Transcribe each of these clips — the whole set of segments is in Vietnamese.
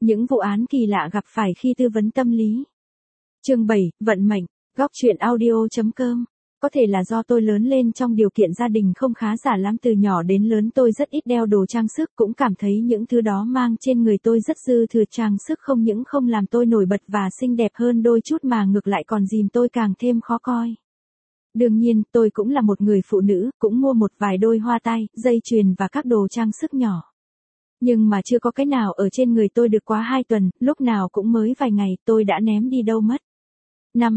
Những vụ án kỳ lạ gặp phải khi tư vấn tâm lý. Chương 7, vận mệnh, góc truyện audio.com. Có thể là do tôi lớn lên trong điều kiện gia đình không khá giả lắm, từ nhỏ đến lớn tôi rất ít đeo đồ trang sức, cũng cảm thấy những thứ đó mang trên người tôi rất dư thừa. Trang sức không những không làm tôi nổi bật và xinh đẹp hơn đôi chút mà ngược lại còn dìm tôi càng thêm khó coi. Đương nhiên, tôi cũng là một người phụ nữ, cũng mua một vài đôi hoa tai, dây chuyền và các đồ trang sức nhỏ. Nhưng mà chưa có cái nào ở trên người tôi được quá 2 tuần, lúc nào cũng mới vài ngày, tôi đã ném đi đâu mất. Năm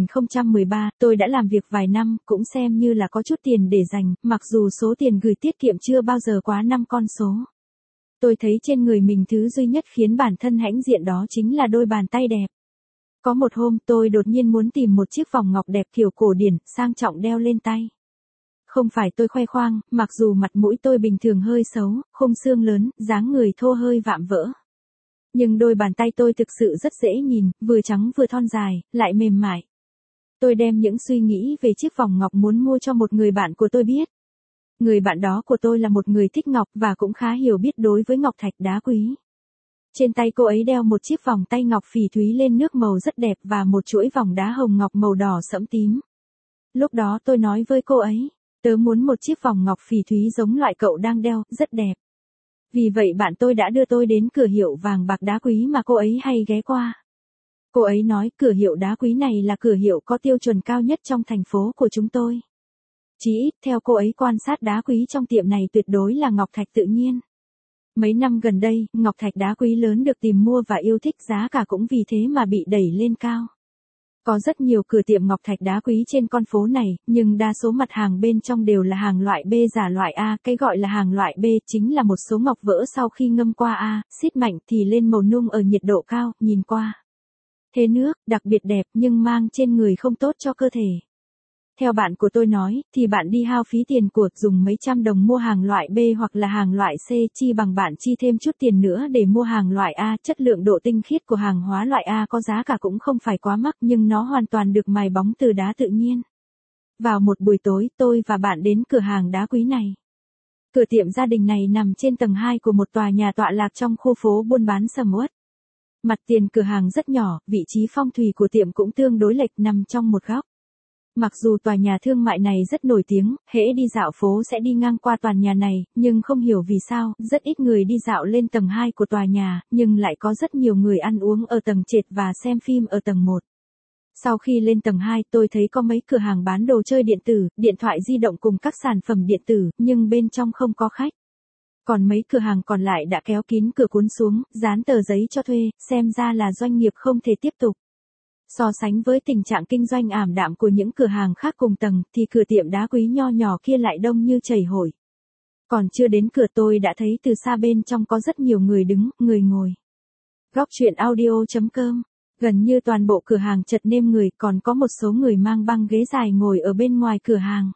2013, tôi đã làm việc vài năm, cũng xem như là có chút tiền để dành, mặc dù số tiền gửi tiết kiệm chưa bao giờ quá 5 con số. Tôi thấy trên người mình thứ duy nhất khiến bản thân hãnh diện đó chính là đôi bàn tay đẹp. Có một hôm tôi đột nhiên muốn tìm một chiếc vòng ngọc đẹp kiểu cổ điển, sang trọng đeo lên tay. Không phải tôi khoe khoang, mặc dù mặt mũi tôi bình thường hơi xấu, khung xương lớn, dáng người thô hơi vạm vỡ. Nhưng đôi bàn tay tôi thực sự rất dễ nhìn, vừa trắng vừa thon dài, lại mềm mại. Tôi đem những suy nghĩ về chiếc vòng ngọc muốn mua cho một người bạn của tôi biết. Người bạn đó của tôi là một người thích ngọc và cũng khá hiểu biết đối với ngọc thạch đá quý. Trên tay cô ấy đeo một chiếc vòng tay ngọc phỉ thúy lên nước màu rất đẹp và một chuỗi vòng đá hồng ngọc màu đỏ sẫm tím. Lúc đó tôi nói với cô ấy, tớ muốn một chiếc vòng ngọc phỉ thúy giống loại cậu đang đeo, rất đẹp. Vì vậy bạn tôi đã đưa tôi đến cửa hiệu vàng bạc đá quý mà cô ấy hay ghé qua. Cô ấy nói cửa hiệu đá quý này là cửa hiệu có tiêu chuẩn cao nhất trong thành phố của chúng tôi. Chỉ ít theo cô ấy quan sát đá quý trong tiệm này tuyệt đối là ngọc thạch tự nhiên. Mấy năm gần đây, ngọc thạch đá quý lớn được tìm mua và yêu thích, giá cả cũng vì thế mà bị đẩy lên cao. Có rất nhiều cửa tiệm ngọc thạch đá quý trên con phố này, nhưng đa số mặt hàng bên trong đều là hàng loại B giả loại A. Cái gọi là hàng loại B chính là một số ngọc vỡ sau khi ngâm qua axit mạnh thì lên màu nung ở nhiệt độ cao, nhìn qua thế nước, đặc biệt đẹp nhưng mang trên người không tốt cho cơ thể. Theo bạn của tôi nói, thì bạn đi hao phí tiền của dùng mấy trăm đồng mua hàng loại B hoặc là hàng loại C, chi bằng bạn chi thêm chút tiền nữa để mua hàng loại A. Chất lượng độ tinh khiết của hàng hóa loại A có giá cả cũng không phải quá mắc nhưng nó hoàn toàn được mài bóng từ đá tự nhiên. Vào một buổi tối, tôi và bạn đến cửa hàng đá quý này. Cửa tiệm gia đình này nằm trên tầng 2 của một tòa nhà tọa lạc trong khu phố buôn bán sầm uất. Mặt tiền cửa hàng rất nhỏ, vị trí phong thủy của tiệm cũng tương đối lệch, nằm trong một góc. Mặc dù tòa nhà thương mại này rất nổi tiếng, hễ đi dạo phố sẽ đi ngang qua tòa nhà này, nhưng không hiểu vì sao, rất ít người đi dạo lên tầng 2 của tòa nhà, nhưng lại có rất nhiều người ăn uống ở tầng trệt và xem phim ở tầng 1. Sau khi lên tầng 2, tôi thấy có mấy cửa hàng bán đồ chơi điện tử, điện thoại di động cùng các sản phẩm điện tử, nhưng bên trong không có khách. Còn mấy cửa hàng còn lại đã kéo kín cửa cuốn xuống, dán tờ giấy cho thuê, xem ra là doanh nghiệp không thể tiếp tục. So sánh với tình trạng kinh doanh ảm đạm của những cửa hàng khác cùng tầng, thì cửa tiệm đá quý nho nhỏ kia lại đông như chảy hội. Còn chưa đến cửa tôi đã thấy từ xa bên trong có rất nhiều người đứng, người ngồi. Góc truyện audio.com. Gần như toàn bộ cửa hàng chật nêm người, còn có một số người mang băng ghế dài ngồi ở bên ngoài cửa hàng.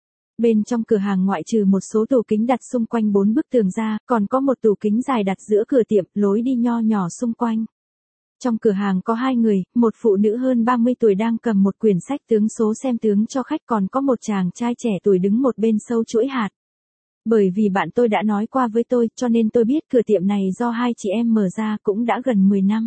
Bên trong cửa hàng ngoại trừ một số tủ kính đặt xung quanh 4 bức tường ra, còn có một tủ kính dài đặt giữa cửa tiệm, lối đi nho nhỏ xung quanh. Trong cửa hàng có 2 người, một phụ nữ hơn 30 tuổi đang cầm một quyển sách tướng số xem tướng cho khách, còn có một chàng trai trẻ tuổi đứng một bên sâu chuỗi hạt. Bởi vì bạn tôi đã nói qua với tôi, cho nên tôi biết cửa tiệm này do 2 chị em mở ra cũng đã gần 10 năm.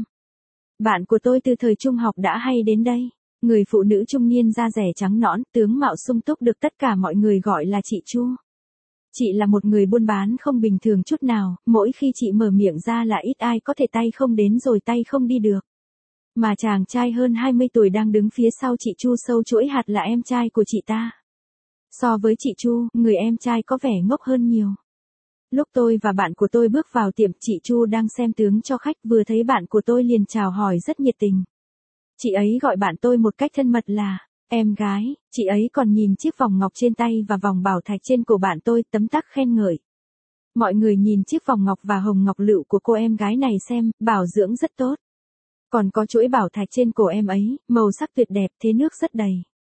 Bạn của tôi từ thời trung học đã hay đến đây. Người phụ nữ trung niên da dẻ trắng nõn, tướng mạo sung túc được tất cả mọi người gọi là chị Chu. Chị là một người buôn bán không bình thường chút nào, mỗi khi chị mở miệng ra là ít ai có thể tay không đến rồi tay không đi được. Mà chàng trai hơn 20 tuổi đang đứng phía sau chị Chu sâu chuỗi hạt là em trai của chị ta. So với chị Chu, người em trai có vẻ ngốc hơn nhiều. Lúc tôi và bạn của tôi bước vào tiệm, chị Chu đang xem tướng cho khách, vừa thấy bạn của tôi liền chào hỏi rất nhiệt tình. Chị ấy gọi bạn tôi một cách thân mật là em gái, chị ấy còn nhìn chiếc vòng ngọc trên tay và vòng bảo thạch trên cổ bạn tôi, tấm tắc khen ngợi. Mọi người nhìn chiếc vòng ngọc và hồng ngọc lựu của cô em gái này xem, bảo dưỡng rất tốt. Còn có chuỗi bảo thạch trên cổ em ấy, màu sắc tuyệt đẹp, thế nước rất đầy.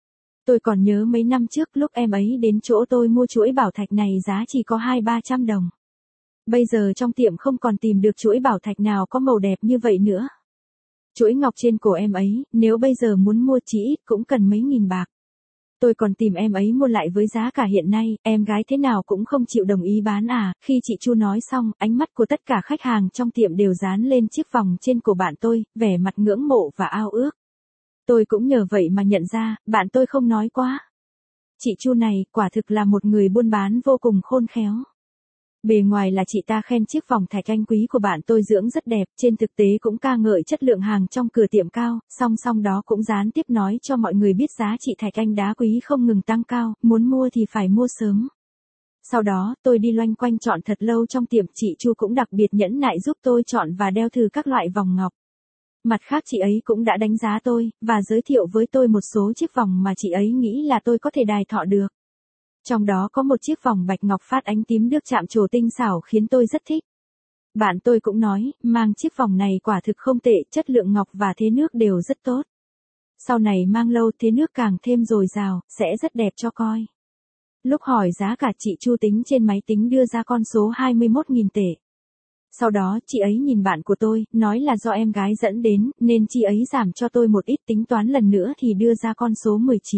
Tôi còn nhớ mấy năm trước lúc em ấy đến chỗ tôi mua chuỗi bảo thạch này giá chỉ có 200-300 đồng. Bây giờ trong tiệm không còn tìm được chuỗi bảo thạch nào có màu đẹp như vậy nữa. Chuỗi ngọc trên cổ em ấy, nếu bây giờ muốn mua chỉ ít cũng cần mấy nghìn bạc. Tôi còn tìm em ấy mua lại với giá cả hiện nay, em gái thế nào cũng không chịu đồng ý bán à. Khi chị Chu nói xong, ánh mắt của tất cả khách hàng trong tiệm đều dán lên chiếc vòng trên cổ bạn tôi, vẻ mặt ngưỡng mộ và ao ước. Tôi cũng nhờ vậy mà nhận ra, bạn tôi không nói quá. Chị Chu này, quả thực là một người buôn bán vô cùng khôn khéo. Bề ngoài là chị ta khen chiếc vòng thạch anh quý của bạn tôi dưỡng rất đẹp, trên thực tế cũng ca ngợi chất lượng hàng trong cửa tiệm cao, song song đó cũng gián tiếp nói cho mọi người biết giá trị thạch anh đá quý không ngừng tăng cao, muốn mua thì phải mua sớm. Sau đó, tôi đi loanh quanh chọn thật lâu trong tiệm, chị Chu cũng đặc biệt nhẫn nại giúp tôi chọn và đeo thử các loại vòng ngọc. Mặt khác chị ấy cũng đã đánh giá tôi, và giới thiệu với tôi một số chiếc vòng mà chị ấy nghĩ là tôi có thể đài thọ được. Trong đó có một chiếc vòng bạch ngọc phát ánh tím được chạm trổ tinh xảo khiến tôi rất thích. Bạn tôi cũng nói, mang chiếc vòng này quả thực không tệ, chất lượng ngọc và thế nước đều rất tốt. Sau này mang lâu thế nước càng thêm dồi dào, sẽ rất đẹp cho coi. Lúc hỏi giá cả chị Chu tính trên máy tính đưa ra con số 21.000 tệ. Sau đó chị ấy nhìn bạn của tôi, nói là do em gái dẫn đến, nên chị ấy giảm cho tôi một ít, tính toán lần nữa thì đưa ra con số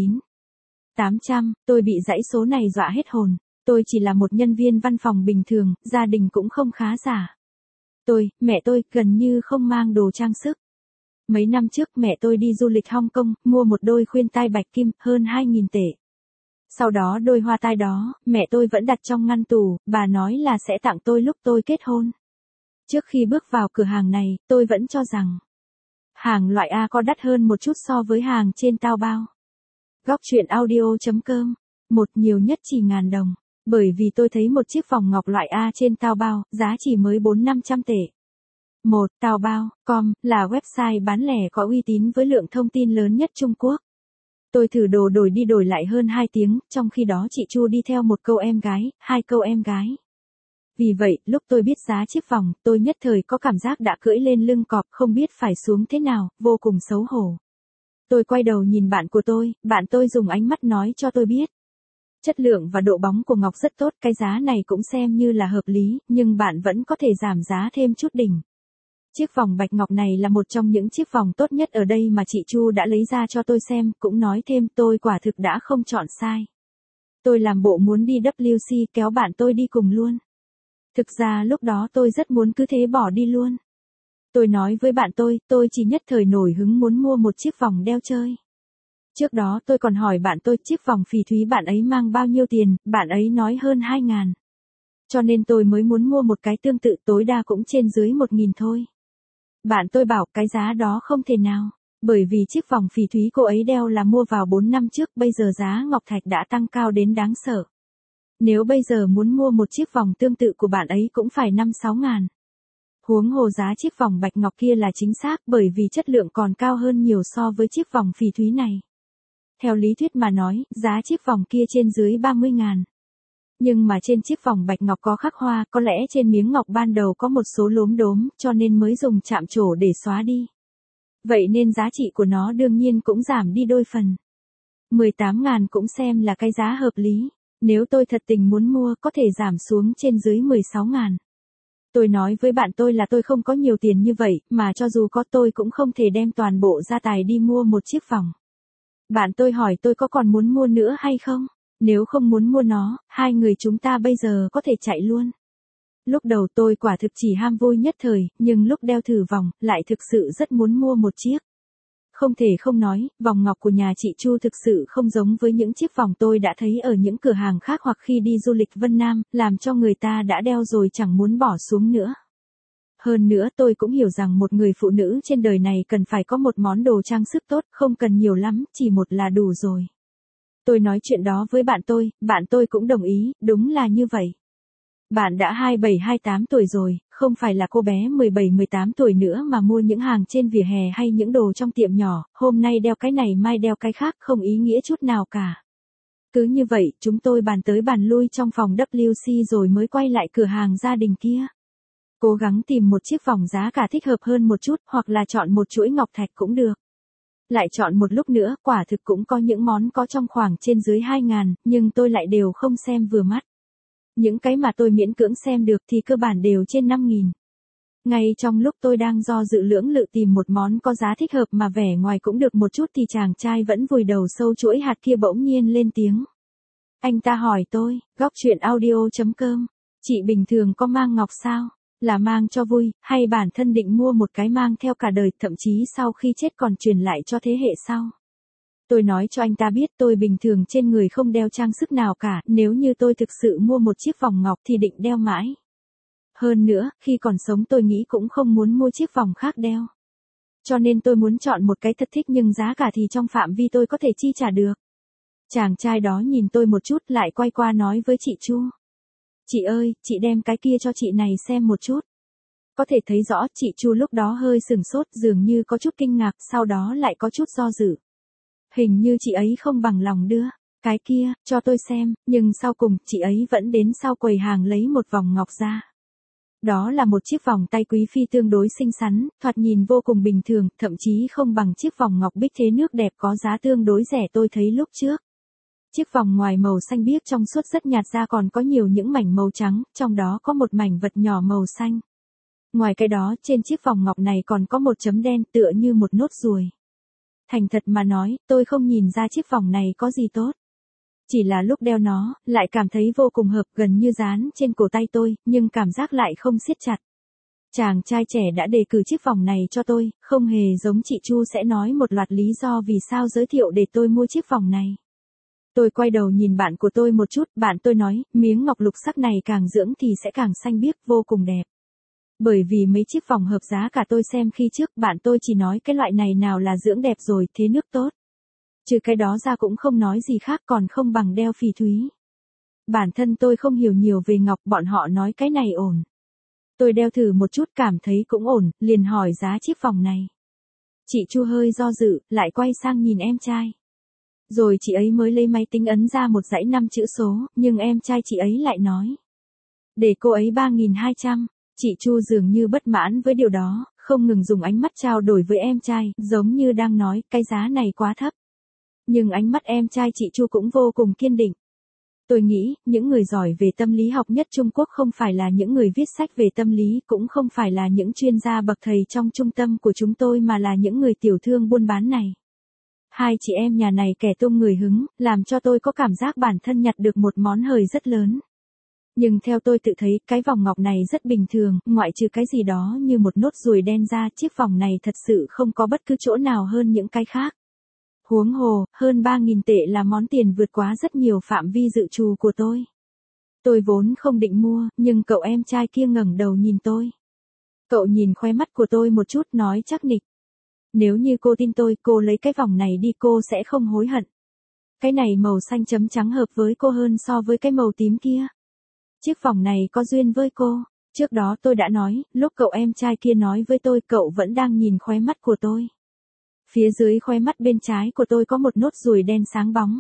19.800, tôi bị dãy số này dọa hết hồn. Tôi chỉ là một nhân viên văn phòng bình thường, gia đình cũng không khá giả. Mẹ tôi, gần như không mang đồ trang sức. Mấy năm trước mẹ tôi đi du lịch Hong Kong, mua một đôi khuyên tai bạch kim, hơn 2.000 tệ. Sau đó đôi hoa tai đó, mẹ tôi vẫn đặt trong ngăn tủ, bà nói là sẽ tặng tôi lúc tôi kết hôn. Trước khi bước vào cửa hàng này, tôi vẫn cho rằng hàng loại A có đắt hơn một chút so với hàng trên Taobao. Góc truyện audio.com, một nhiều nhất chỉ ngàn đồng, bởi vì tôi thấy một chiếc vòng ngọc loại A trên Taobao, giá chỉ mới 400-500 tệ. Taobao.com là website bán lẻ có uy tín với lượng thông tin lớn nhất Trung Quốc. Tôi thử đồ đổi đi đổi lại hơn 2 tiếng, trong khi đó chị Chu đi theo một câu em gái, 2 câu em gái. Vì vậy, lúc tôi biết giá chiếc vòng, tôi nhất thời có cảm giác đã cưỡi lên lưng cọp, không biết phải xuống thế nào, vô cùng xấu hổ. Tôi quay đầu nhìn bạn của tôi, bạn tôi dùng ánh mắt nói cho tôi biết. Chất lượng và độ bóng của ngọc rất tốt, cái giá này cũng xem như là hợp lý, nhưng bạn vẫn có thể giảm giá thêm chút đỉnh. Chiếc vòng bạch ngọc này là một trong những chiếc vòng tốt nhất ở đây mà chị Chu đã lấy ra cho tôi xem, cũng nói thêm tôi quả thực đã không chọn sai. Tôi làm bộ muốn đi WC kéo bạn tôi đi cùng luôn. Thực ra lúc đó tôi rất muốn cứ thế bỏ đi luôn. Tôi nói với bạn tôi chỉ nhất thời nổi hứng muốn mua một chiếc vòng đeo chơi. Trước đó tôi còn hỏi bạn tôi chiếc vòng phỉ thúy bạn ấy mang bao nhiêu tiền, bạn ấy nói hơn 2.000. Cho nên tôi mới muốn mua một cái tương tự, tối đa cũng trên dưới 1.000 thôi. Bạn tôi bảo cái giá đó không thể nào, bởi vì chiếc vòng phỉ thúy cô ấy đeo là mua vào 4 năm trước, bây giờ giá ngọc thạch đã tăng cao đến đáng sợ. Nếu bây giờ muốn mua một chiếc vòng tương tự của bạn ấy cũng phải 5-6 ngàn. Huống hồ giá chiếc vòng bạch ngọc kia là chính xác, bởi vì chất lượng còn cao hơn nhiều so với chiếc vòng phỉ thúy này. Theo lý thuyết mà nói, giá chiếc vòng kia trên dưới 30 ngàn. Nhưng mà trên chiếc vòng bạch ngọc có khắc hoa, có lẽ trên miếng ngọc ban đầu có một số lốm đốm, cho nên mới dùng chạm trổ để xóa đi. Vậy nên giá trị của nó đương nhiên cũng giảm đi đôi phần. 18 ngàn cũng xem là cái giá hợp lý. Nếu tôi thật tình muốn mua có thể giảm xuống trên dưới 16 ngàn. Tôi nói với bạn tôi là tôi không có nhiều tiền như vậy, mà cho dù có tôi cũng không thể đem toàn bộ gia tài đi mua một chiếc vòng. Bạn tôi hỏi tôi có còn muốn mua nữa hay không? Nếu không muốn mua nó, hai người chúng ta bây giờ có thể chạy luôn. Lúc đầu tôi quả thực chỉ ham vui nhất thời, nhưng lúc đeo thử vòng, lại thực sự rất muốn mua một chiếc. Không thể không nói, vòng ngọc của nhà chị Chu thực sự không giống với những chiếc vòng tôi đã thấy ở những cửa hàng khác hoặc khi đi du lịch Vân Nam, làm cho người ta đã đeo rồi chẳng muốn bỏ xuống nữa. Hơn nữa tôi cũng hiểu rằng một người phụ nữ trên đời này cần phải có một món đồ trang sức tốt, không cần nhiều lắm, chỉ một là đủ rồi. Tôi nói chuyện đó với bạn tôi cũng đồng ý, đúng là như vậy. Bạn đã 27-28 tuổi rồi, không phải là cô bé 17-18 tuổi nữa mà mua những hàng trên vỉa hè hay những đồ trong tiệm nhỏ, hôm nay đeo cái này mai đeo cái khác, không ý nghĩa chút nào cả. Cứ như vậy, chúng tôi bàn tới bàn lui trong phòng WC rồi mới quay lại cửa hàng gia đình kia. Cố gắng tìm một chiếc vòng giá cả thích hợp hơn một chút, hoặc là chọn một chuỗi ngọc thạch cũng được. Lại chọn một lúc nữa, quả thực cũng có những món có trong khoảng trên dưới 2.000, nhưng tôi lại đều không xem vừa mắt. Những cái mà tôi miễn cưỡng xem được thì cơ bản đều trên 5.000. Ngay trong lúc tôi đang do dự lưỡng lự tìm một món có giá thích hợp mà vẻ ngoài cũng được một chút thì chàng trai vẫn vùi đầu sâu chuỗi hạt kia bỗng nhiên lên tiếng. Anh ta hỏi tôi, góc chuyện audio.com, chị bình thường có mang ngọc sao? Là mang cho vui, hay bản thân định mua một cái mang theo cả đời, thậm chí sau khi chết còn truyền lại cho thế hệ sau? Tôi nói cho anh ta biết tôi bình thường trên người không đeo trang sức nào cả, nếu như tôi thực sự mua một chiếc vòng ngọc thì định đeo mãi. Hơn nữa, khi còn sống tôi nghĩ cũng không muốn mua chiếc vòng khác đeo. Cho nên tôi muốn chọn một cái thật thích nhưng giá cả thì trong phạm vi tôi có thể chi trả được. Chàng trai đó nhìn tôi một chút lại quay qua nói với chị Chu. Chị ơi, chị đem cái kia cho chị này xem một chút. Có thể thấy rõ chị Chu lúc đó hơi sừng sốt, dường như có chút kinh ngạc, sau đó lại có chút do dự. Hình như chị ấy không bằng lòng đưa cái kia cho tôi xem, nhưng sau cùng chị ấy vẫn đến sau quầy hàng lấy một vòng ngọc ra. Đó là một chiếc vòng tay quý phi tương đối xinh xắn, thoạt nhìn vô cùng bình thường, thậm chí không bằng chiếc vòng ngọc bích thế nước đẹp có giá tương đối rẻ tôi thấy lúc trước. Chiếc vòng ngoài màu xanh biếc trong suốt rất nhạt ra còn có nhiều những mảnh màu trắng, trong đó có một mảnh vật nhỏ màu xanh. Ngoài cái đó, trên chiếc vòng ngọc này còn có một chấm đen tựa như một nốt ruồi. Thành thật mà nói, tôi không nhìn ra chiếc vòng này có gì tốt. Chỉ là lúc đeo nó, lại cảm thấy vô cùng hợp, gần như dán trên cổ tay tôi, nhưng cảm giác lại không siết chặt. Chàng trai trẻ đã đề cử chiếc vòng này cho tôi, không hề giống chị Chu sẽ nói một loạt lý do vì sao giới thiệu để tôi mua chiếc vòng này. Tôi quay đầu nhìn bạn của tôi một chút, bạn tôi nói, miếng ngọc lục sắc này càng dưỡng thì sẽ càng xanh biếc, vô cùng đẹp. Bởi vì mấy chiếc vòng hợp giá cả tôi xem khi trước, bạn tôi chỉ nói cái loại này nào là dưỡng đẹp rồi, thế nước tốt. Trừ cái đó ra cũng không nói gì khác, còn không bằng đeo phỉ thúy. Bản thân tôi không hiểu nhiều về ngọc, bọn họ nói cái này ổn. Tôi đeo thử một chút cảm thấy cũng ổn, liền hỏi giá chiếc vòng này. Chị Chu hơi do dự, lại quay sang nhìn em trai. Rồi chị ấy mới lấy máy tính ấn ra một dãy 5 chữ số, nhưng em trai chị ấy lại nói. Để cô ấy 3.200, chị Chu dường như bất mãn với điều đó, không ngừng dùng ánh mắt trao đổi với em trai, giống như đang nói, cái giá này quá thấp. Nhưng ánh mắt em trai chị Chu cũng vô cùng kiên định. Tôi nghĩ, những người giỏi về tâm lý học nhất Trung Quốc không phải là những người viết sách về tâm lý, cũng không phải là những chuyên gia bậc thầy trong trung tâm của chúng tôi mà là những người tiểu thương buôn bán này. Hai chị em nhà này kẻ tung người hứng, làm cho tôi có cảm giác bản thân nhặt được một món hời rất lớn. Nhưng theo tôi tự thấy, cái vòng ngọc này rất bình thường, ngoại trừ cái gì đó như một nốt ruồi đen ra, chiếc vòng này thật sự không có bất cứ chỗ nào hơn những cái khác. Huống hồ, hơn 3.000 tệ là món tiền vượt quá rất nhiều phạm vi dự trù của tôi. Tôi vốn không định mua, nhưng cậu em trai kia ngẩng đầu nhìn tôi. Cậu nhìn khóe mắt của tôi một chút nói chắc nịch. Nếu như cô tin tôi, cô lấy cái vòng này đi cô sẽ không hối hận. Cái này màu xanh chấm trắng hợp với cô hơn so với cái màu tím kia. Chiếc vòng này có duyên với cô. Trước đó tôi đã nói, lúc cậu em trai kia nói với tôi cậu vẫn đang nhìn khóe mắt của tôi. Phía dưới khóe mắt bên trái của tôi có một nốt ruồi đen sáng bóng.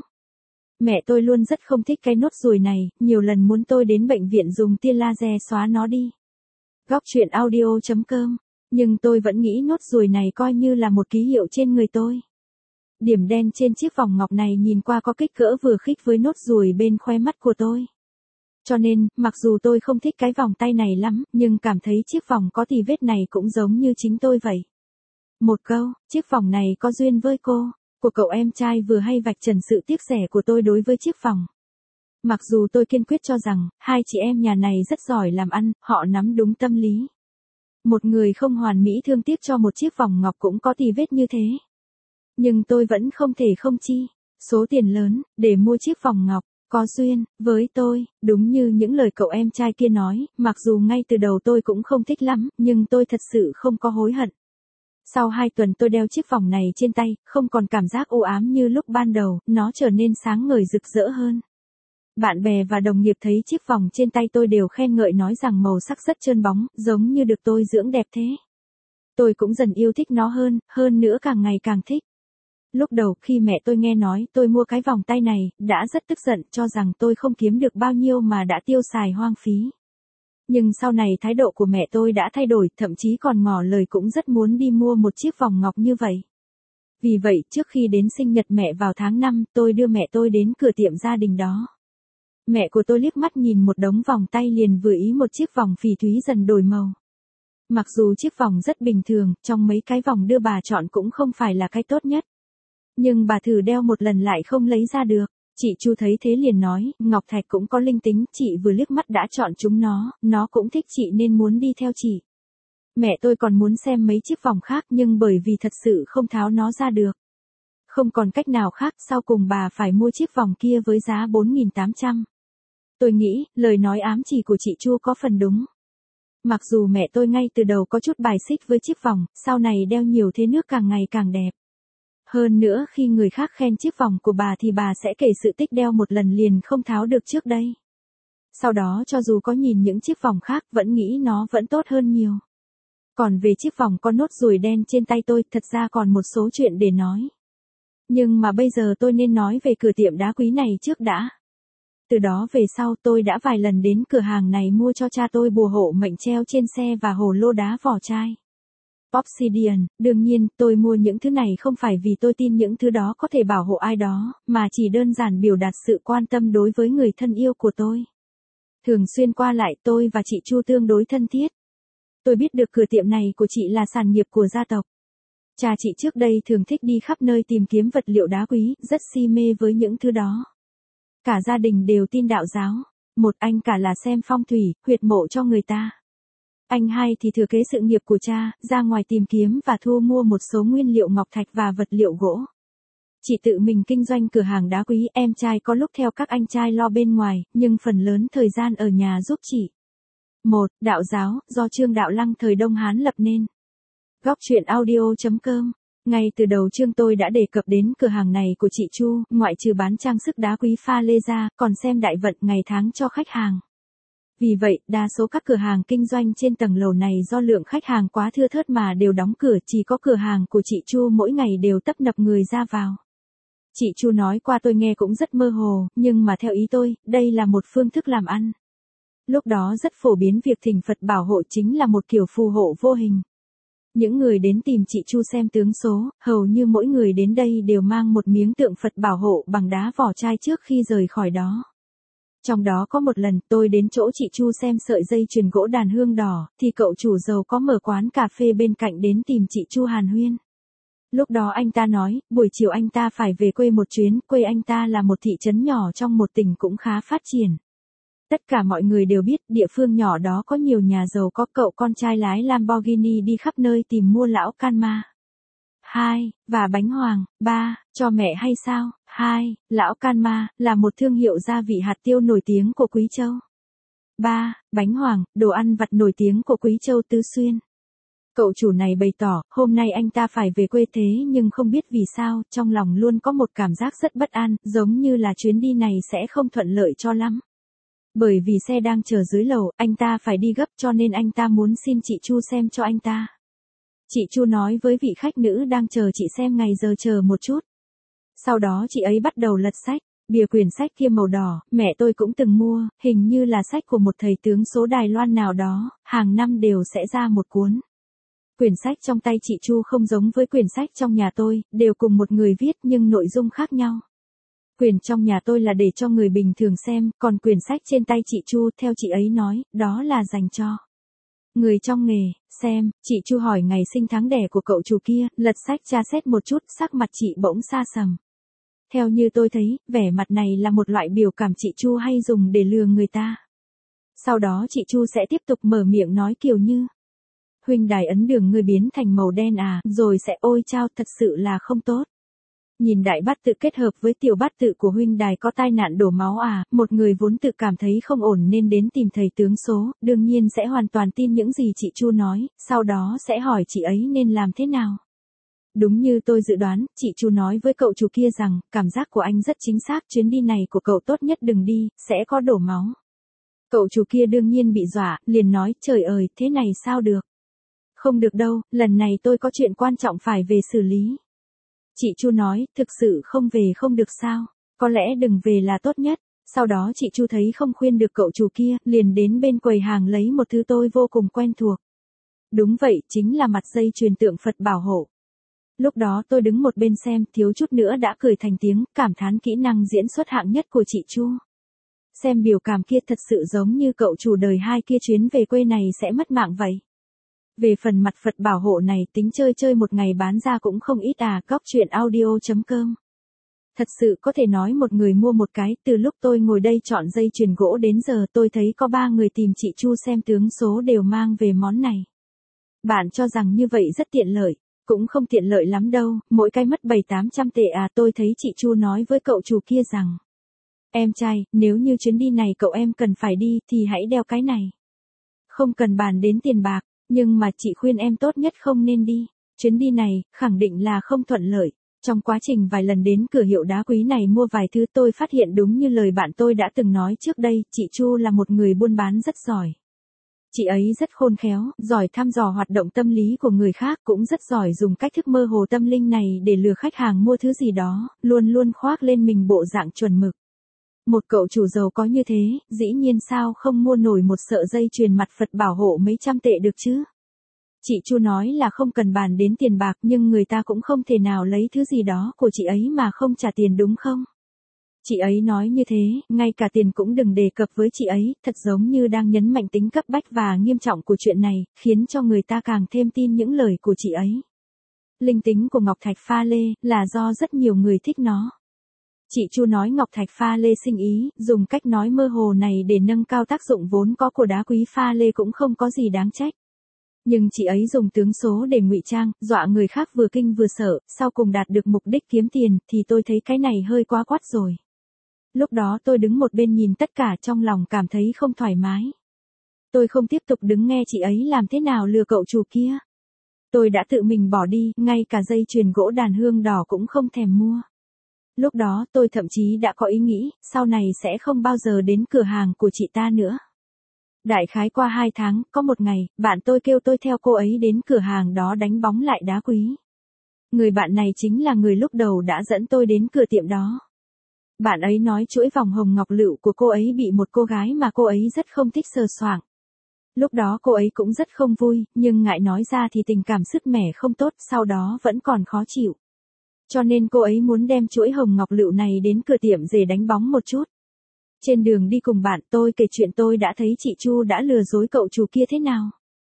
Mẹ tôi luôn rất không thích cái nốt ruồi này, nhiều lần muốn tôi đến bệnh viện dùng tia laser xóa nó đi. Góc chuyện audio.com, nhưng tôi vẫn nghĩ nốt ruồi này coi như là một ký hiệu trên người tôi. Điểm đen trên chiếc vòng ngọc này nhìn qua có kích cỡ vừa khít với nốt ruồi bên khóe mắt của tôi. Cho nên, mặc dù tôi không thích cái vòng tay này lắm, nhưng cảm thấy chiếc vòng có tì vết này cũng giống như chính tôi vậy. Một câu, chiếc vòng này có duyên với cô, của cậu em trai vừa hay vạch trần sự tiếc rẻ của tôi đối với chiếc vòng. Mặc dù tôi kiên quyết cho rằng, hai chị em nhà này rất giỏi làm ăn, họ nắm đúng tâm lý. Một người không hoàn mỹ thương tiếc cho một chiếc vòng ngọc cũng có tì vết như thế. Nhưng tôi vẫn không thể không chi số tiền lớn, để mua chiếc vòng ngọc. Có duyên, với tôi, đúng như những lời cậu em trai kia nói, mặc dù ngay từ đầu tôi cũng không thích lắm, nhưng tôi thật sự không có hối hận. Sau 2 tuần tôi đeo chiếc vòng này trên tay, không còn cảm giác u ám như lúc ban đầu, nó trở nên sáng ngời rực rỡ hơn. Bạn bè và đồng nghiệp thấy chiếc vòng trên tay tôi đều khen ngợi nói rằng màu sắc rất trơn bóng, giống như được tôi dưỡng đẹp thế. Tôi cũng dần yêu thích nó hơn nữa càng ngày càng thích. Lúc đầu khi mẹ tôi nghe nói tôi mua cái vòng tay này, đã rất tức giận cho rằng tôi không kiếm được bao nhiêu mà đã tiêu xài hoang phí. Nhưng sau này thái độ của mẹ tôi đã thay đổi, thậm chí còn ngỏ lời cũng rất muốn đi mua một chiếc vòng ngọc như vậy. Vì vậy, trước khi đến sinh nhật mẹ vào tháng 5, tôi đưa mẹ tôi đến cửa tiệm gia đình đó. Mẹ của tôi liếc mắt nhìn một đống vòng tay liền vừa ý một chiếc vòng phỉ thúy dần đổi màu. Mặc dù chiếc vòng rất bình thường, trong mấy cái vòng đưa bà chọn cũng không phải là cái tốt nhất. Nhưng bà thử đeo một lần lại không lấy ra được. Chị Chu thấy thế liền nói, ngọc thạch cũng có linh tính, chị vừa liếc mắt đã chọn chúng nó cũng thích chị nên muốn đi theo chị. Mẹ tôi còn muốn xem mấy chiếc vòng khác nhưng bởi vì thật sự không tháo nó ra được. Không còn cách nào khác, sau cùng bà phải mua chiếc vòng kia với giá 4.800. Tôi nghĩ, lời nói ám chỉ của chị Chu có phần đúng. Mặc dù mẹ tôi ngay từ đầu có chút bài xích với chiếc vòng, sau này đeo nhiều thế nước càng ngày càng đẹp. Hơn nữa khi người khác khen chiếc vòng của bà thì bà sẽ kể sự tích đeo một lần liền không tháo được trước đây. Sau đó cho dù có nhìn những chiếc vòng khác vẫn nghĩ nó vẫn tốt hơn nhiều. Còn về chiếc vòng có nốt ruồi đen trên tay tôi, thật ra còn một số chuyện để nói. Nhưng mà bây giờ tôi nên nói về cửa tiệm đá quý này trước đã. Từ đó về sau tôi đã vài lần đến cửa hàng này mua cho cha tôi bùa hộ mệnh treo trên xe và hồ lô đá vỏ chai. Obsidian, đương nhiên, tôi mua những thứ này không phải vì tôi tin những thứ đó có thể bảo hộ ai đó, mà chỉ đơn giản biểu đạt sự quan tâm đối với người thân yêu của tôi. Thường xuyên qua lại tôi và chị Chu tương đối thân thiết. Tôi biết được cửa tiệm này của chị là sản nghiệp của gia tộc. Cha chị trước đây thường thích đi khắp nơi tìm kiếm vật liệu đá quý, rất si mê với những thứ đó. Cả gia đình đều tin đạo giáo. Một anh cả là xem phong thủy, huyệt mộ cho người ta. Anh hai thì thừa kế sự nghiệp của cha, ra ngoài tìm kiếm và thu mua một số nguyên liệu ngọc thạch và vật liệu gỗ. Chị tự mình kinh doanh cửa hàng đá quý, em trai có lúc theo các anh trai lo bên ngoài, nhưng phần lớn thời gian ở nhà giúp chị. 1. Đạo giáo, do Trương Đạo Lăng thời Đông Hán lập nên. Góc truyện audio.com. Ngay từ đầu chương tôi đã đề cập đến cửa hàng này của chị Chu, ngoại trừ bán trang sức đá quý pha lê ra, còn xem đại vận ngày tháng cho khách hàng. Vì vậy, đa số các cửa hàng kinh doanh trên tầng lầu này do lượng khách hàng quá thưa thớt mà đều đóng cửa, chỉ có cửa hàng của chị Chu mỗi ngày đều tấp nập người ra vào. Chị Chu nói qua tôi nghe cũng rất mơ hồ, nhưng mà theo ý tôi, đây là một phương thức làm ăn. Lúc đó rất phổ biến việc thỉnh Phật bảo hộ chính là một kiểu phù hộ vô hình. Những người đến tìm chị Chu xem tướng số, hầu như mỗi người đến đây đều mang một miếng tượng Phật bảo hộ bằng đá vỏ chai trước khi rời khỏi đó. Trong đó có một lần tôi đến chỗ chị Chu xem sợi dây chuyền gỗ đàn hương đỏ, thì cậu chủ giàu có mở quán cà phê bên cạnh đến tìm chị Chu hàn huyên. Lúc đó anh ta nói, buổi chiều anh ta phải về quê một chuyến, quê anh ta là một thị trấn nhỏ trong một tỉnh cũng khá phát triển. Tất cả mọi người đều biết địa phương nhỏ đó có nhiều nhà giàu có, cậu con trai lái Lamborghini đi khắp nơi tìm mua lão can ma. 2. Và bánh hoàng. 3. Cho mẹ hay sao? 2. Lão can ma là một thương hiệu gia vị hạt tiêu nổi tiếng của Quý Châu. 3. Bánh hoàng, đồ ăn vặt nổi tiếng của Quý Châu Tứ Xuyên. Cậu chủ này bày tỏ, hôm nay anh ta phải về quê thế nhưng không biết vì sao, trong lòng luôn có một cảm giác rất bất an, giống như là chuyến đi này sẽ không thuận lợi cho lắm. Bởi vì xe đang chờ dưới lầu, anh ta phải đi gấp cho nên anh ta muốn xin chị Chu xem cho anh ta. Chị Chu nói với vị khách nữ đang chờ chị xem ngày giờ chờ một chút. Sau đó chị ấy bắt đầu lật sách, bìa quyển sách kia màu đỏ, mẹ tôi cũng từng mua, hình như là sách của một thầy tướng số Đài Loan nào đó, hàng năm đều sẽ ra một cuốn. Quyển sách trong tay chị Chu không giống với quyển sách trong nhà tôi, đều cùng một người viết nhưng nội dung khác nhau. Quyển trong nhà tôi là để cho người bình thường xem, còn quyển sách trên tay chị Chu, theo chị ấy nói, đó là dành cho người trong nghề, xem. Chị Chu hỏi ngày sinh tháng đẻ của cậu chủ kia, lật sách tra xét một chút, sắc mặt chị bỗng sa sầm. Theo như tôi thấy, vẻ mặt này là một loại biểu cảm chị Chu hay dùng để lừa người ta. Sau đó chị Chu sẽ tiếp tục mở miệng nói kiểu như, huynh đài ấn đường ngươi biến thành màu đen à, rồi sẽ ôi chao, thật sự là không tốt. Nhìn đại bát tự kết hợp với tiểu bát tự của huynh đài có tai nạn đổ máu à, một người vốn tự cảm thấy không ổn nên đến tìm thầy tướng số, đương nhiên sẽ hoàn toàn tin những gì chị Chu nói, sau đó sẽ hỏi chị ấy nên làm thế nào. Đúng như tôi dự đoán, chị Chu nói với cậu chủ kia rằng, cảm giác của anh rất chính xác, chuyến đi này của cậu tốt nhất đừng đi, sẽ có đổ máu. Cậu chủ kia đương nhiên bị dọa, liền nói, trời ơi, thế này sao được. Không được đâu, lần này tôi có chuyện quan trọng phải về xử lý. Chị Chu nói, thực sự không về không được sao, có lẽ đừng về là tốt nhất. Sau đó chị Chu thấy không khuyên được cậu chủ kia, liền đến bên quầy hàng lấy một thứ tôi vô cùng quen thuộc. Đúng vậy, chính là mặt dây chuyền tượng Phật bảo hộ. Lúc đó tôi đứng một bên xem, thiếu chút nữa đã cười thành tiếng, cảm thán kỹ năng diễn xuất hạng nhất của chị Chu. Xem biểu cảm kia thật sự giống như cậu chủ đời hai kia chuyến về quê này sẽ mất mạng vậy. Về phần mặt Phật bảo hộ này tính chơi chơi một ngày bán ra cũng không ít à. Góc chuyện audio.com. Thật sự có thể nói một người mua một cái, từ lúc tôi ngồi đây chọn dây chuyền gỗ đến giờ tôi thấy có 3 người tìm chị Chu xem tướng số đều mang về món này. Bạn cho rằng như vậy rất tiện lợi, cũng không tiện lợi lắm đâu, mỗi cái mất 700-800 tệ à. Tôi thấy chị Chu nói với cậu chủ kia rằng, em trai, nếu như chuyến đi này cậu em cần phải đi thì hãy đeo cái này. Không cần bàn đến tiền bạc, nhưng mà chị khuyên em tốt nhất không nên đi. Chuyến đi này, khẳng định là không thuận lợi. Trong quá trình vài lần đến cửa hiệu đá quý này mua vài thứ tôi phát hiện đúng như lời bạn tôi đã từng nói trước đây, chị Chu là một người buôn bán rất giỏi. Chị ấy rất khôn khéo, giỏi thăm dò hoạt động tâm lý của người khác, cũng rất giỏi dùng cách thức mơ hồ tâm linh này để lừa khách hàng mua thứ gì đó, luôn luôn khoác lên mình bộ dạng chuẩn mực. Một cậu chủ giàu có như thế, dĩ nhiên sao không mua nổi một sợi dây chuyền mặt Phật bảo hộ mấy trăm tệ được chứ? Chị Chu nói là không cần bàn đến tiền bạc nhưng người ta cũng không thể nào lấy thứ gì đó của chị ấy mà không trả tiền đúng không? Chị ấy nói như thế, ngay cả tiền cũng đừng đề cập với chị ấy, thật giống như đang nhấn mạnh tính cấp bách và nghiêm trọng của chuyện này, khiến cho người ta càng thêm tin những lời của chị ấy. Linh tính của ngọc thạch pha lê là do rất nhiều người thích nó. Chị Chu nói ngọc thạch pha lê sinh ý, dùng cách nói mơ hồ này để nâng cao tác dụng vốn có của đá quý pha lê cũng không có gì đáng trách. Nhưng chị ấy dùng tướng số để ngụy trang, dọa người khác vừa kinh vừa sợ, sau cùng đạt được mục đích kiếm tiền, thì tôi thấy cái này hơi quá quát rồi. Lúc đó tôi đứng một bên nhìn tất cả trong lòng cảm thấy không thoải mái. Tôi không tiếp tục đứng nghe chị ấy làm thế nào lừa cậu chủ kia. Tôi đã tự mình bỏ đi, ngay cả dây chuyền gỗ đàn hương đỏ cũng không thèm mua. Lúc đó tôi thậm chí đã có ý nghĩ, sau này sẽ không bao giờ đến cửa hàng của chị ta nữa. Đại khái qua 2 tháng, có một ngày, bạn tôi kêu tôi theo cô ấy đến cửa hàng đó đánh bóng lại đá quý. Người bạn này chính là người lúc đầu đã dẫn tôi đến cửa tiệm đó. Bạn ấy nói chuỗi vòng hồng ngọc lựu của cô ấy bị một cô gái mà cô ấy rất không thích sờ soạng. Lúc đó cô ấy cũng rất không vui, nhưng ngại nói ra thì tình cảm sứt mẻ không tốt, sau đó vẫn còn khó chịu. Cho nên cô ấy muốn đem chuỗi hồng ngọc lựu này đến cửa tiệm để đánh bóng một chút. Trên đường đi cùng bạn tôi kể chuyện tôi đã thấy chị Chu đã lừa dối cậu chủ kia thế nào.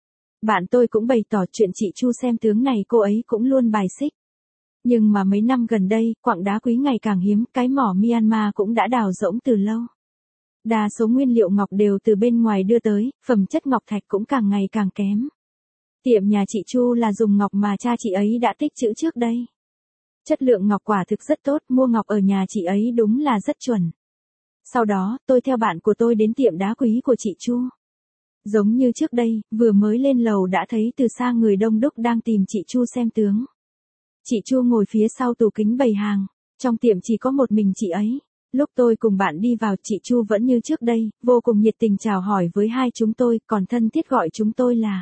Bạn tôi cũng bày tỏ chuyện chị Chu xem tướng này cô ấy cũng luôn bài xích. Nhưng mà mấy năm gần đây, quặng đá quý ngày càng hiếm, cái mỏ Myanmar cũng đã đào rỗng từ lâu. Đa số nguyên liệu ngọc đều từ bên ngoài đưa tới, phẩm chất ngọc thạch cũng càng ngày càng kém. Tiệm nhà chị Chu là dùng ngọc mà cha chị ấy đã tích trữ trước đây. Chất lượng ngọc quả thực rất tốt, mua ngọc ở nhà chị ấy đúng là rất chuẩn. Sau đó, tôi theo bạn của tôi đến tiệm đá quý của chị Chu. Giống như trước đây, vừa mới lên lầu đã thấy từ xa người đông đúc đang tìm chị Chu xem tướng. Chị Chu ngồi phía sau tủ kính bày hàng, trong tiệm chỉ có một mình chị ấy. Lúc tôi cùng bạn đi vào, chị Chu vẫn như trước đây, vô cùng nhiệt tình chào hỏi với hai chúng tôi, còn thân thiết gọi chúng tôi là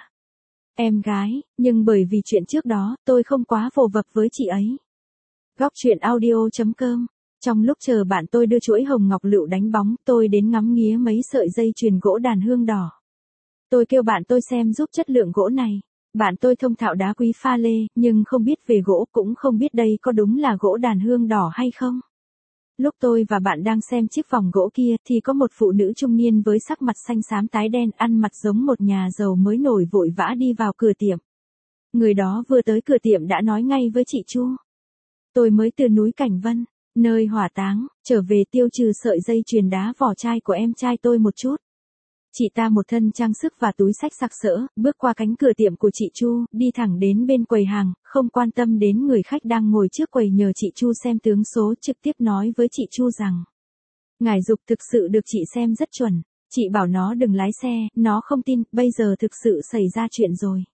em gái, nhưng bởi vì chuyện trước đó, tôi không quá vồ vập với chị ấy. Góc chuyện audio.com. Trong lúc chờ bạn tôi đưa chuỗi hồng ngọc lựu đánh bóng, tôi đến ngắm nghía mấy sợi dây chuyền gỗ đàn hương đỏ. Tôi kêu bạn tôi xem giúp chất lượng gỗ này. Bạn tôi thông thạo đá quý pha lê, nhưng không biết về gỗ, cũng không biết đây có đúng là gỗ đàn hương đỏ hay không. Lúc tôi và bạn đang xem chiếc vòng gỗ kia thì có một phụ nữ trung niên với sắc mặt xanh xám tái đen, ăn mặc giống một nhà giàu mới nổi, vội vã đi vào cửa tiệm. Người đó vừa tới cửa tiệm đã nói ngay với chị Chu. Tôi mới từ núi Cảnh Vân, nơi hỏa táng, trở về tiêu trừ sợi dây chuyền đá vỏ chai của em trai tôi một chút. Chị ta một thân trang sức và túi xách sặc sỡ, bước qua cánh cửa tiệm của chị Chu, đi thẳng đến bên quầy hàng, không quan tâm đến người khách đang ngồi trước quầy nhờ chị Chu xem tướng số, trực tiếp nói với chị Chu rằng: ngài dục thực sự được chị xem rất chuẩn, chị bảo nó đừng lái xe, nó không tin, bây giờ thực sự xảy ra chuyện rồi.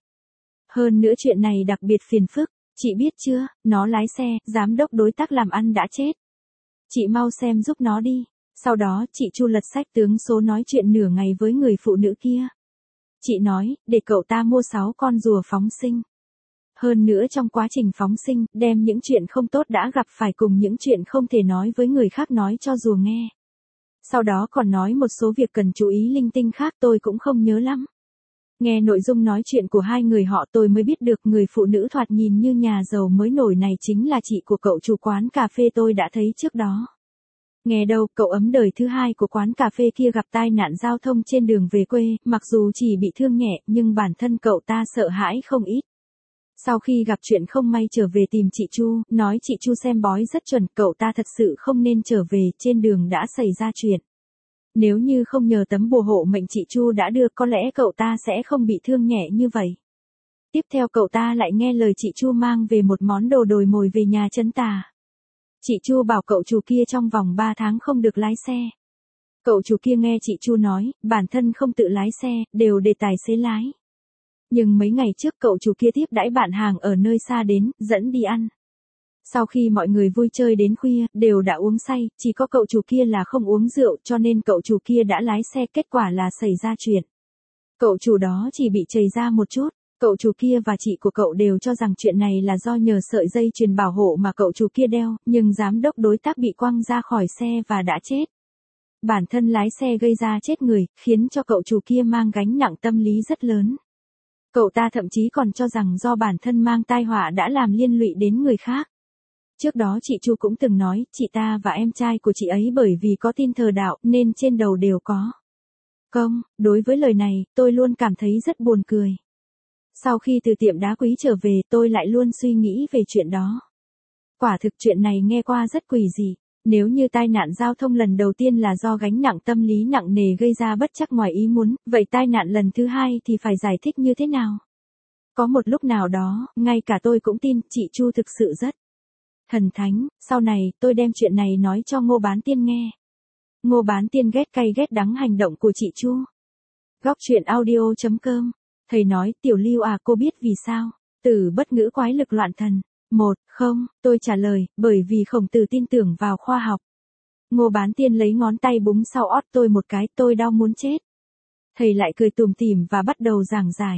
Hơn nữa chuyện này đặc biệt phiền phức, chị biết chưa, nó lái xe, giám đốc đối tác làm ăn đã chết. Chị mau xem giúp nó đi. Sau đó, chị Chu lật sách tướng số nói chuyện nửa ngày với người phụ nữ kia. Chị nói, để cậu ta mua 6 con rùa phóng sinh. Hơn nữa trong quá trình phóng sinh, đem những chuyện không tốt đã gặp phải cùng những chuyện không thể nói với người khác nói cho rùa nghe. Sau đó còn nói một số việc cần chú ý linh tinh khác tôi cũng không nhớ lắm. Nghe nội dung nói chuyện của hai người họ tôi mới biết được người phụ nữ thoạt nhìn như nhà giàu mới nổi này chính là chị của cậu chủ quán cà phê tôi đã thấy trước đó. Nghe đâu, cậu ấm đời thứ hai của quán cà phê kia gặp tai nạn giao thông trên đường về quê, mặc dù chỉ bị thương nhẹ, nhưng bản thân cậu ta sợ hãi không ít. Sau khi gặp chuyện không may trở về tìm chị Chu, nói chị Chu xem bói rất chuẩn, cậu ta thật sự không nên trở về, trên đường đã xảy ra chuyện. Nếu như không nhờ tấm bùa hộ mệnh chị Chu đã đưa, có lẽ cậu ta sẽ không bị thương nhẹ như vậy. Tiếp theo cậu ta lại nghe lời chị Chu mang về một món đồ đồi mồi về nhà trấn tà. Chị Chu bảo cậu chủ kia trong vòng 3 tháng không được lái xe. Cậu chủ kia nghe chị Chu nói, bản thân không tự lái xe, đều để tài xế lái. Nhưng mấy ngày trước cậu chủ kia tiếp đãi bạn hàng ở nơi xa đến, dẫn đi ăn. Sau khi mọi người vui chơi đến khuya, đều đã uống say, chỉ có cậu chủ kia là không uống rượu, cho nên cậu chủ kia đã lái xe, kết quả là xảy ra chuyện. Cậu chủ đó chỉ bị chảy ra một chút. Cậu chủ kia và chị của cậu đều cho rằng chuyện này là do nhờ sợi dây chuyền bảo hộ mà cậu chủ kia đeo, nhưng giám đốc đối tác bị quăng ra khỏi xe và đã chết. Bản thân lái xe gây ra chết người, khiến cho cậu chủ kia mang gánh nặng tâm lý rất lớn. Cậu ta thậm chí còn cho rằng do bản thân mang tai họa đã làm liên lụy đến người khác. Trước đó chị Chu cũng từng nói, chị ta và em trai của chị ấy bởi vì có tin thờ đạo nên trên đầu đều có công. Đối với lời này, tôi luôn cảm thấy rất buồn cười. Sau khi từ tiệm đá quý trở về, tôi lại luôn suy nghĩ về chuyện đó. Quả thực chuyện này nghe qua rất quỷ dị. Nếu như tai nạn giao thông lần đầu tiên là do gánh nặng tâm lý nặng nề gây ra bất trắc ngoài ý muốn, vậy tai nạn lần thứ hai thì phải giải thích như thế nào? Có một lúc nào đó, ngay cả tôi cũng tin chị Chu thực sự rất thần thánh. Sau này, tôi đem chuyện này nói cho Ngô Bán Tiên nghe. Ngô Bán Tiên ghét cay ghét đắng hành động của chị Chu. Góc truyện audio.com. Thầy nói, Tiểu Lưu à, cô biết vì sao? Từ bất ngữ quái lực loạn thần. Không, tôi trả lời, bởi vì Khổng Tử tin tưởng vào khoa học. Ngô Bán Tiên lấy ngón tay búng sau ót tôi một cái, tôi đau muốn chết. Thầy lại cười tủm tỉm và bắt đầu giảng giải.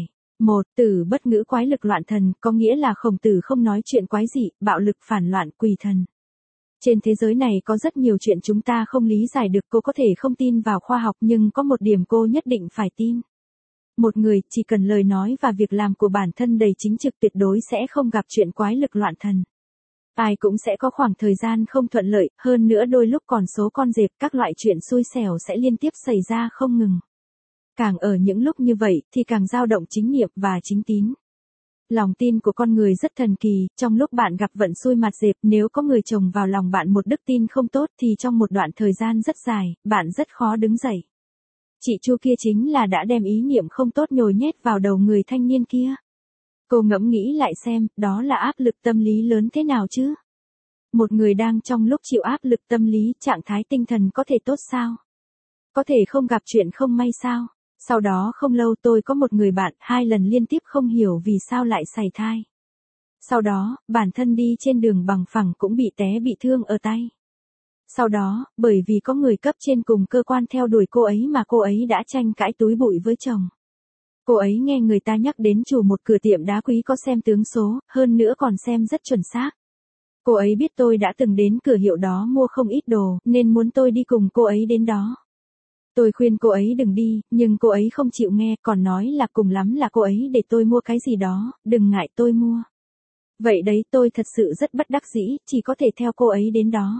Từ bất ngữ quái lực loạn thần, có nghĩa là Khổng Tử không nói chuyện quái dị, bạo lực phản loạn quỷ thần. Trên thế giới này có rất nhiều chuyện chúng ta không lý giải được, cô có thể không tin vào khoa học nhưng có một điểm cô nhất định phải tin. Một người chỉ cần lời nói và việc làm của bản thân đầy chính trực tuyệt đối sẽ không gặp chuyện quái lực loạn thần. Ai cũng sẽ có khoảng thời gian không thuận lợi, hơn nữa đôi lúc còn số con dẹp, các loại chuyện xui xẻo sẽ liên tiếp xảy ra không ngừng. Càng ở những lúc như vậy thì càng dao động chính niệm và chính tín. Lòng tin của con người rất thần kỳ, trong lúc bạn gặp vận xui mặt dẹp, nếu có người trồng vào lòng bạn một đức tin không tốt thì trong một đoạn thời gian rất dài, bạn rất khó đứng dậy. Chị Chu kia chính là đã đem ý niệm không tốt nhồi nhét vào đầu người thanh niên kia. Cô ngẫm nghĩ lại xem, đó là áp lực tâm lý lớn thế nào chứ? Một người đang trong lúc chịu áp lực tâm lý, trạng thái tinh thần có thể tốt sao? Có thể không gặp chuyện không may sao? Sau đó không lâu tôi có một người bạn 2 lần liên tiếp không hiểu vì sao lại sảy thai. Sau đó, bản thân đi trên đường bằng phẳng cũng bị té bị thương ở tay. Sau đó, bởi vì có người cấp trên cùng cơ quan theo đuổi cô ấy mà cô ấy đã tranh cãi túi bụi với chồng. Cô ấy nghe người ta nhắc đến chủ một cửa tiệm đá quý có xem tướng số, hơn nữa còn xem rất chuẩn xác. Cô ấy biết tôi đã từng đến cửa hiệu đó mua không ít đồ, nên muốn tôi đi cùng cô ấy đến đó. Tôi khuyên cô ấy đừng đi, nhưng cô ấy không chịu nghe, còn nói là cùng lắm là cô ấy để tôi mua cái gì đó, đừng ngại tôi mua. Vậy đấy, tôi thật sự rất bất đắc dĩ, chỉ có thể theo cô ấy đến đó.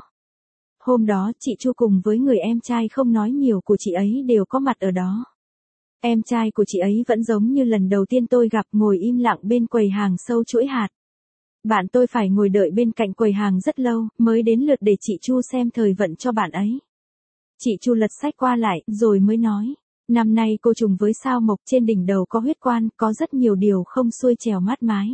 Hôm đó, chị Chu cùng với người em trai không nói nhiều của chị ấy đều có mặt ở đó. Em trai của chị ấy vẫn giống như lần đầu tiên tôi gặp, ngồi im lặng bên quầy hàng sâu chuỗi hạt. Bạn tôi phải ngồi đợi bên cạnh quầy hàng rất lâu, mới đến lượt để chị Chu xem thời vận cho bạn ấy. Chị Chu lật sách qua lại, rồi mới nói. Năm nay cô trùng với sao mộc, trên đỉnh đầu có huyết quan, có rất nhiều điều không xuôi trèo mát mái.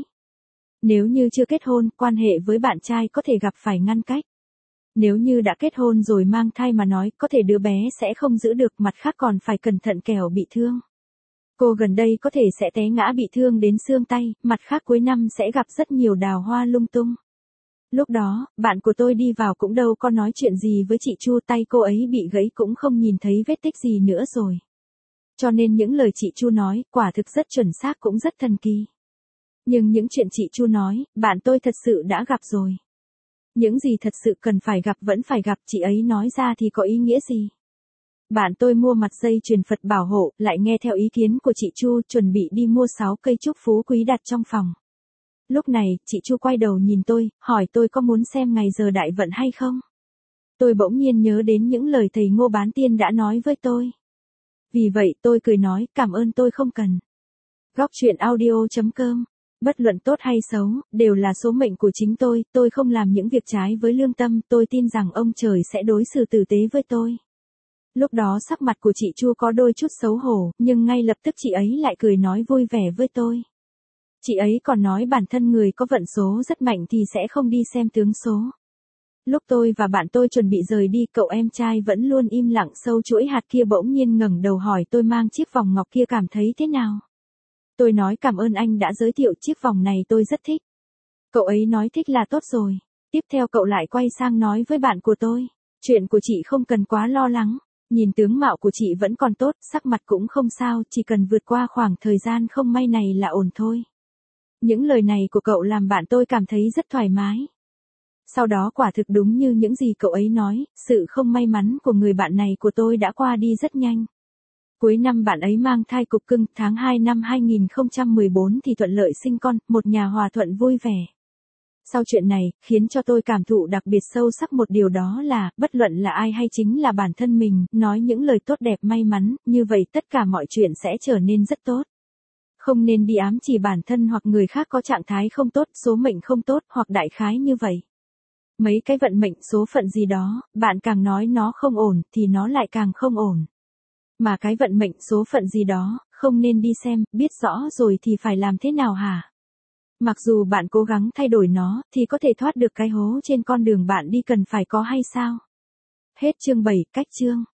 Nếu như chưa kết hôn, quan hệ với bạn trai có thể gặp phải ngăn cách. Nếu như đã kết hôn rồi mang thai mà nói, có thể đứa bé sẽ không giữ được, mặt khác còn phải cẩn thận kẻo bị thương. Cô gần đây có thể sẽ té ngã bị thương đến xương tay, mặt khác cuối năm sẽ gặp rất nhiều đào hoa lung tung. Lúc đó, bạn của tôi đi vào cũng đâu có nói chuyện gì với chị Chu, tay cô ấy bị gãy cũng không nhìn thấy vết tích gì nữa rồi. Cho nên những lời chị Chu nói, quả thực rất chuẩn xác cũng rất thần kỳ. Nhưng những chuyện chị Chu nói, bạn tôi thật sự đã gặp rồi. Những gì thật sự cần phải gặp vẫn phải gặp, chị ấy nói ra thì có ý nghĩa gì? Bạn tôi mua mặt dây chuyền Phật bảo hộ, lại nghe theo ý kiến của chị Chu, chuẩn bị đi mua 6 cây trúc phú quý đặt trong phòng. Lúc này, chị Chu quay đầu nhìn tôi, hỏi tôi có muốn xem ngày giờ đại vận hay không? Tôi bỗng nhiên nhớ đến những lời thầy Ngô Bán Tiên đã nói với tôi. Vì vậy tôi cười nói cảm ơn tôi không cần. Góc truyện audio.com. Bất luận tốt hay xấu, đều là số mệnh của chính tôi không làm những việc trái với lương tâm, tôi tin rằng ông trời sẽ đối xử tử tế với tôi. Lúc đó sắc mặt của chị Chu có đôi chút xấu hổ, nhưng ngay lập tức chị ấy lại cười nói vui vẻ với tôi. Chị ấy còn nói bản thân người có vận số rất mạnh thì sẽ không đi xem tướng số. Lúc tôi và bạn tôi chuẩn bị rời đi, cậu em trai vẫn luôn im lặng sâu chuỗi hạt kia bỗng nhiên ngẩng đầu hỏi tôi mang chiếc vòng ngọc kia cảm thấy thế nào. Tôi nói cảm ơn anh đã giới thiệu chiếc vòng này tôi rất thích. Cậu ấy nói thích là tốt rồi. Tiếp theo cậu lại quay sang nói với bạn của tôi. Chuyện của chị không cần quá lo lắng. Nhìn tướng mạo của chị vẫn còn tốt, sắc mặt cũng không sao, chỉ cần vượt qua khoảng thời gian không may này là ổn thôi. Những lời này của cậu làm bạn tôi cảm thấy rất thoải mái. Sau đó quả thực đúng như những gì cậu ấy nói, sự không may mắn của người bạn này của tôi đã qua đi rất nhanh. Cuối năm bạn ấy mang thai cục cưng, tháng 2 năm 2014 thì thuận lợi sinh con, một nhà hòa thuận vui vẻ. Sau chuyện này, khiến cho tôi cảm thụ đặc biệt sâu sắc một điều đó là, bất luận là ai hay chính là bản thân mình, nói những lời tốt đẹp may mắn, như vậy tất cả mọi chuyện sẽ trở nên rất tốt. Không nên đi ám chỉ bản thân hoặc người khác có trạng thái không tốt, số mệnh không tốt, hoặc đại khái như vậy. Mấy cái vận mệnh số phận gì đó, bạn càng nói nó không ổn, thì nó lại càng không ổn. Mà cái vận mệnh số phận gì đó, không nên đi xem, biết rõ rồi thì phải làm thế nào hả? Mặc dù bạn cố gắng thay đổi nó, thì có thể thoát được cái hố trên con đường bạn đi cần phải có hay sao? Hết chương 7, cách chương.